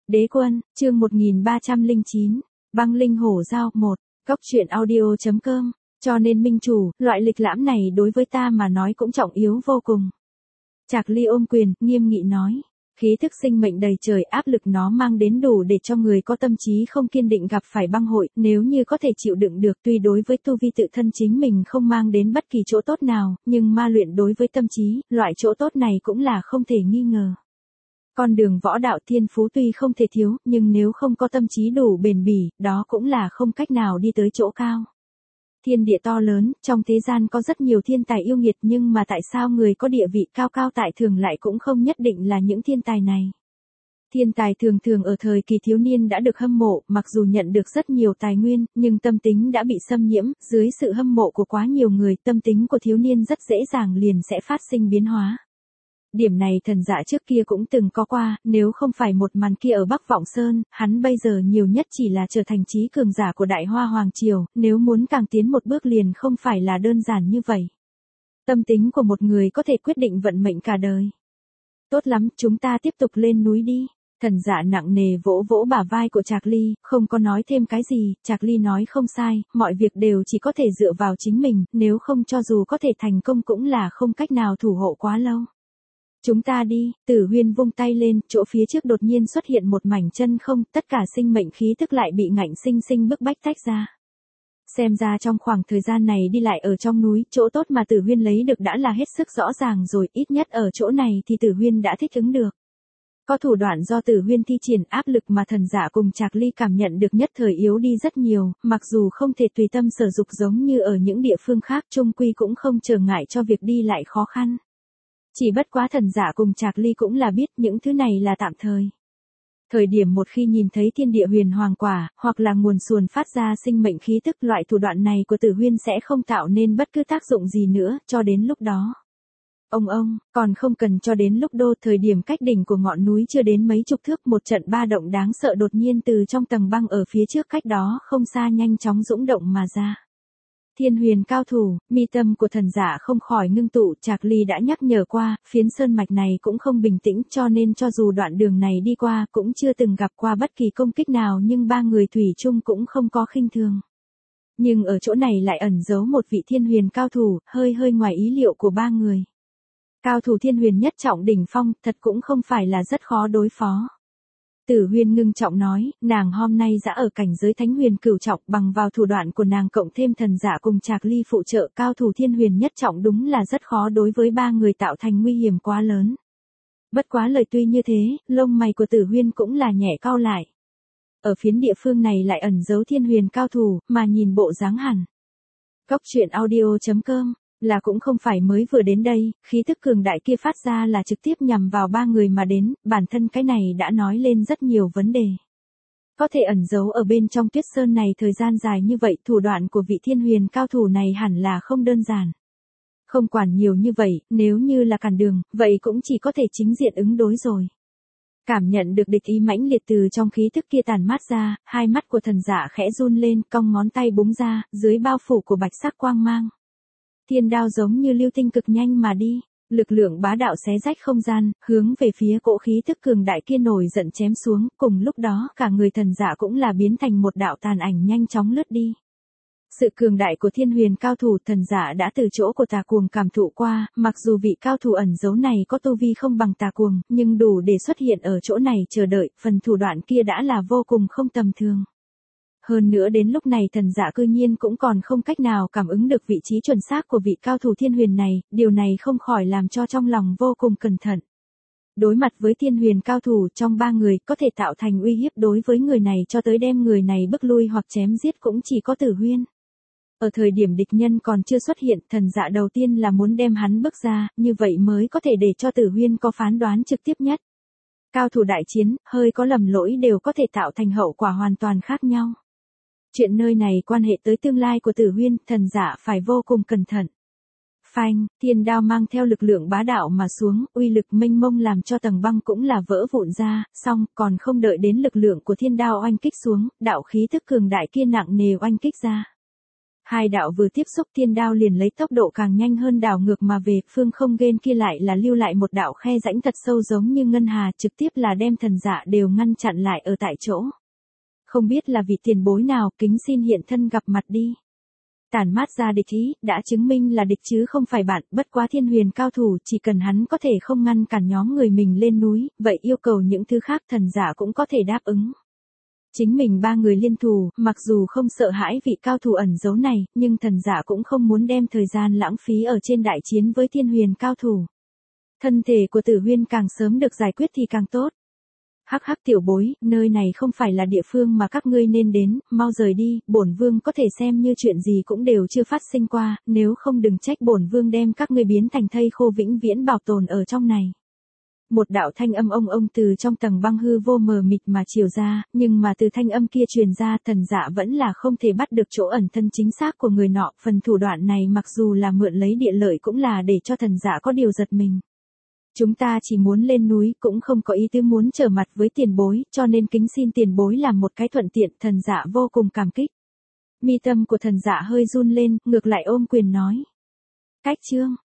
Đế quân, chương 1309, băng linh hổ giao 1, Cốc truyện audio.com, cho nên minh chủ, loại lịch lãm này đối với ta mà nói cũng trọng yếu vô cùng. Trạc Ly ôm quyền, nghiêm nghị nói, khí thức sinh mệnh đầy trời, áp lực nó mang đến đủ để cho người có tâm trí không kiên định gặp phải băng hội, nếu như có thể chịu đựng được, tuy đối với tu vi tự thân chính mình không mang đến bất kỳ chỗ tốt nào, nhưng ma luyện đối với tâm trí, loại chỗ tốt này cũng là không thể nghi ngờ. Con đường võ đạo thiên phú tuy không thể thiếu, nhưng nếu không có tâm trí đủ bền bỉ, đó cũng là không cách nào đi tới chỗ cao. Thiên địa to lớn, trong thế gian có rất nhiều thiên tài yêu nghiệt, nhưng mà tại sao người có địa vị cao cao tại thường lại cũng không nhất định là những thiên tài này. Thiên tài thường thường ở thời kỳ thiếu niên đã được hâm mộ, mặc dù nhận được rất nhiều tài nguyên, nhưng tâm tính đã bị xâm nhiễm, dưới sự hâm mộ của quá nhiều người, tâm tính của thiếu niên rất dễ dàng liền sẽ phát sinh biến hóa. Điểm này Thần Dạ trước kia cũng từng có qua, nếu không phải một màn kia ở Bắc Vọng Sơn, hắn bây giờ nhiều nhất chỉ là trở thành trí cường giả của Đại Hoa Hoàng Triều, nếu muốn càng tiến một bước liền không phải là đơn giản như vậy. Tâm tính của một người có thể quyết định vận mệnh cả đời. Tốt lắm, chúng ta tiếp tục lên núi đi. Thần Dạ nặng nề vỗ vỗ bả vai của Trạc Ly, không có nói thêm cái gì, Trạc Ly nói không sai, mọi việc đều chỉ có thể dựa vào chính mình, nếu không cho dù có thể thành công cũng là không cách nào thủ hộ quá lâu. Chúng ta đi, Tử Huyên vung tay lên, chỗ phía trước đột nhiên xuất hiện một mảnh chân không, tất cả sinh mệnh khí tức lại bị ngạnh sinh sinh bức bách tách ra. Xem ra trong khoảng thời gian này đi lại ở trong núi, chỗ tốt mà Tử Huyên lấy được đã là hết sức rõ ràng rồi, ít nhất ở chỗ này thì Tử Huyên đã thích ứng được. Có thủ đoạn do Tử Huyên thi triển, áp lực mà Thần Dạ cùng Trạc Ly cảm nhận được nhất thời yếu đi rất nhiều, mặc dù không thể tùy tâm sở dục giống như ở những địa phương khác, chung quy cũng không trở ngại cho việc đi lại khó khăn. Chỉ bất quá Thần Dạ cùng Trạc Ly cũng là biết những thứ này là tạm thời. Thời điểm một khi nhìn thấy thiên địa huyền hoàng quả, hoặc là nguồn suồn phát ra sinh mệnh khí tức, loại thủ đoạn này của Tử Huyên sẽ không tạo nên bất cứ tác dụng gì nữa, cho đến lúc đó. Ông, còn không cần cho đến lúc đô, thời điểm cách đỉnh của ngọn núi chưa đến mấy chục thước, một trận ba động đáng sợ đột nhiên từ trong tầng băng ở phía trước cách đó không xa nhanh chóng dũng động mà ra. Thiên huyền cao thủ, mi tâm của Thần Dạ không khỏi ngưng tụ, Trạc Ly đã nhắc nhở qua, phiến sơn mạch này cũng không bình tĩnh, cho nên cho dù đoạn đường này đi qua cũng chưa từng gặp qua bất kỳ công kích nào, nhưng ba người thủy chung cũng không có khinh thường. Nhưng ở chỗ này lại ẩn giấu một vị thiên huyền cao thủ, hơi ngoài ý liệu của ba người. Cao thủ thiên huyền nhất trọng đỉnh phong, thật cũng không phải là rất khó đối phó. Tử Huyên ngưng trọng nói, nàng hôm nay đã ở cảnh giới thánh huyền cửu trọng, bằng vào thủ đoạn của nàng cộng thêm Thần Dạ cùng Trạc Ly phụ trợ, cao thủ thiên huyền nhất trọng đúng là rất khó đối với ba người tạo thành nguy hiểm quá lớn. Bất quá lời tuy như thế, lông mày của Tử Huyên cũng là nhẹ cau lại. Ở phiến địa phương này lại ẩn giấu thiên huyền cao thủ, mà nhìn bộ dáng hẳn. Cốc truyện audio.com là cũng không phải mới vừa đến đây, khí tức cường đại kia phát ra là trực tiếp nhằm vào ba người mà đến, bản thân cái này đã nói lên rất nhiều vấn đề. Có thể ẩn giấu ở bên trong tuyết sơn này thời gian dài như vậy, thủ đoạn của vị thiên huyền cao thủ này hẳn là không đơn giản. Không quản nhiều như vậy, nếu như là cản đường, vậy cũng chỉ có thể chính diện ứng đối rồi. Cảm nhận được địch ý mãnh liệt từ trong khí tức kia tàn mát ra, hai mắt của Thần Dạ khẽ run lên, cong ngón tay búng ra, dưới bao phủ của bạch sắc quang mang. Thiên đao giống như lưu tinh cực nhanh mà đi, lực lượng bá đạo xé rách không gian, hướng về phía cỗ khí tức cường đại kia nổi giận chém xuống, cùng lúc đó cả người Thần Dạ cũng là biến thành một đạo tàn ảnh nhanh chóng lướt đi. Sự cường đại của thiên huyền cao thủ, Thần Dạ đã từ chỗ của Tà Cuồng cảm thụ qua, mặc dù vị cao thủ ẩn giấu này có tu vi không bằng Tà Cuồng, nhưng đủ để xuất hiện ở chỗ này chờ đợi, phần thủ đoạn kia đã là vô cùng không tầm thường. Hơn nữa đến lúc này Thần Dạ cư nhiên cũng còn không cách nào cảm ứng được vị trí chuẩn xác của vị cao thủ thiên huyền này, điều này không khỏi làm cho trong lòng vô cùng cẩn thận. Đối mặt với thiên huyền cao thủ trong ba người, có thể tạo thành uy hiếp đối với người này cho tới đem người này bức lui hoặc chém giết cũng chỉ có Tử Huyên. Ở thời điểm địch nhân còn chưa xuất hiện, Thần Dạ đầu tiên là muốn đem hắn bước ra, như vậy mới có thể để cho Tử Huyên có phán đoán trực tiếp nhất. Cao thủ đại chiến, hơi có lầm lỗi đều có thể tạo thành hậu quả hoàn toàn khác nhau. Chuyện nơi này quan hệ tới tương lai của Tử Huyên, Thần Dạ phải vô cùng cẩn thận. Phanh, thiên đao mang theo lực lượng bá đạo mà xuống, uy lực mênh mông làm cho tầng băng cũng là vỡ vụn ra, xong còn không đợi đến lực lượng của thiên đao oanh kích xuống, đạo khí tức cường đại kia nặng nề oanh kích ra. Hai đạo vừa tiếp xúc thiên đao liền lấy tốc độ càng nhanh hơn đảo ngược mà về, phương không ghen kia lại là lưu lại một đạo khe rãnh thật sâu giống như ngân hà, trực tiếp là đem thần dạ đều ngăn chặn lại ở tại chỗ. Không biết là vị tiền bối nào, kính xin hiện thân gặp mặt đi. Tản mát ra địch ý, đã chứng minh là địch chứ không phải bạn, bất quá thiên huyền cao thủ, chỉ cần hắn có thể không ngăn cản nhóm người mình lên núi, vậy yêu cầu những thứ khác thần giả cũng có thể đáp ứng. Chính mình ba người liên thủ, mặc dù không sợ hãi vị cao thủ ẩn giấu này, nhưng thần giả cũng không muốn đem thời gian lãng phí ở trên đại chiến với thiên huyền cao thủ. Thân thể của Tử Huyên càng sớm được giải quyết thì càng tốt. Hắc hắc tiểu bối, nơi này không phải là địa phương mà các ngươi nên đến, mau rời đi, bổn vương có thể xem như chuyện gì cũng đều chưa phát sinh qua, nếu không đừng trách bổn vương đem các ngươi biến thành thây khô vĩnh viễn bảo tồn ở trong này. Một đạo thanh âm ông từ trong tầng băng hư vô mờ mịt mà chiều ra, nhưng mà từ thanh âm kia truyền ra thần dạ vẫn là không thể bắt được chỗ ẩn thân chính xác của người nọ, phần thủ đoạn này mặc dù là mượn lấy địa lợi cũng là để cho thần dạ có điều giật mình. Chúng ta chỉ muốn lên núi, cũng không có ý tứ muốn trở mặt với tiền bối, cho nên kính xin tiền bối làm một cái thuận tiện, thần dạ vô cùng cảm kích. Mi tâm của thần dạ hơi run lên, ngược lại ôm quyền nói. Cách chương.